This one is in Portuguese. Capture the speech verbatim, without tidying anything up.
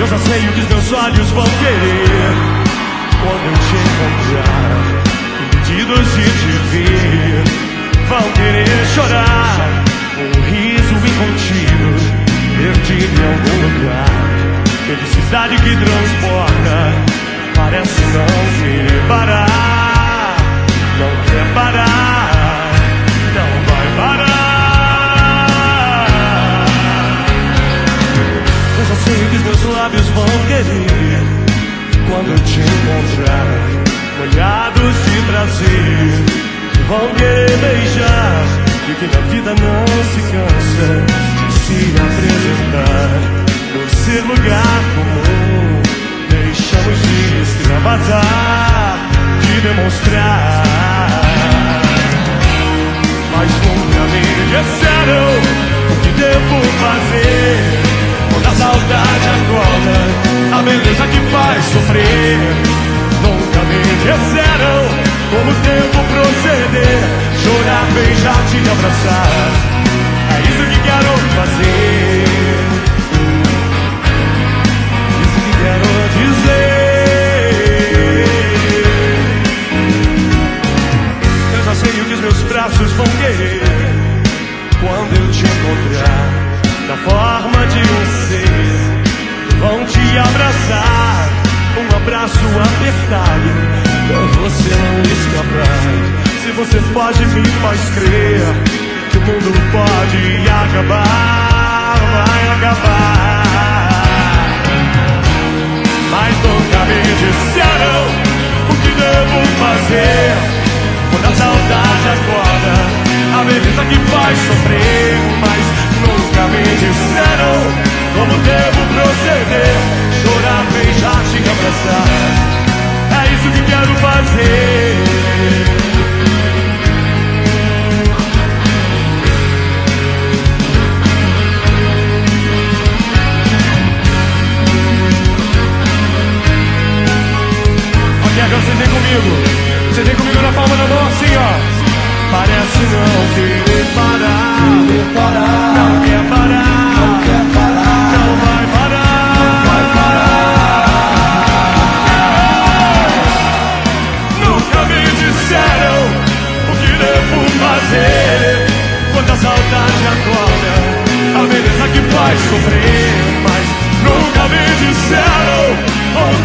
Eu já sei o que os meus olhos vão querer quando eu te encontrar, impedidos de te ver. Vão querer chorar, um riso incontido, perdido em algum lugar. Felicidade que transporta, parece não querer parar. Não quer parar, não vai parar. Eu já sei o que os meus lábios vão querer quando eu te encontrar, molhados de prazer. Vão querer beijar, e que na vida não se cansa de se apresentar. Por ser lugar comum, deixamos de extravasar, de demonstrar. Mas nunca me disseram o que devo fazer quando a saudade acorda, a beleza que faz sofrer. Nunca me disseram como devo proceder, chorar, beijar, te abraçar. É isso que quero fazer, isso que quero dizer. Eu já sei o que os meus braços vão querer quando eu te encontrar, na forma de um ser. Vão te abraçar, um abraço apertado, pra você não escapar. Se você foge, me faz crer que o mundo pode acabar, vai acabar. Mas nunca me disseram o que devo fazer quando a saudade acorda, a beleza que faz sofrer. Mas nunca me disseram como devo proceder, chorar, beijar, te abraçar. É isso que quero fazer. Ok, agora vocês vêm comigo. Vocês vêm comigo na palma da mão assim, ó. Parece não querer parar, querer parar, não quer parar, não quer parar, não vai parar, não vai parar. Nunca me disseram o que devo fazer quando a saudade acorda, a beleza que faz sofrer. Mas nunca me disseram como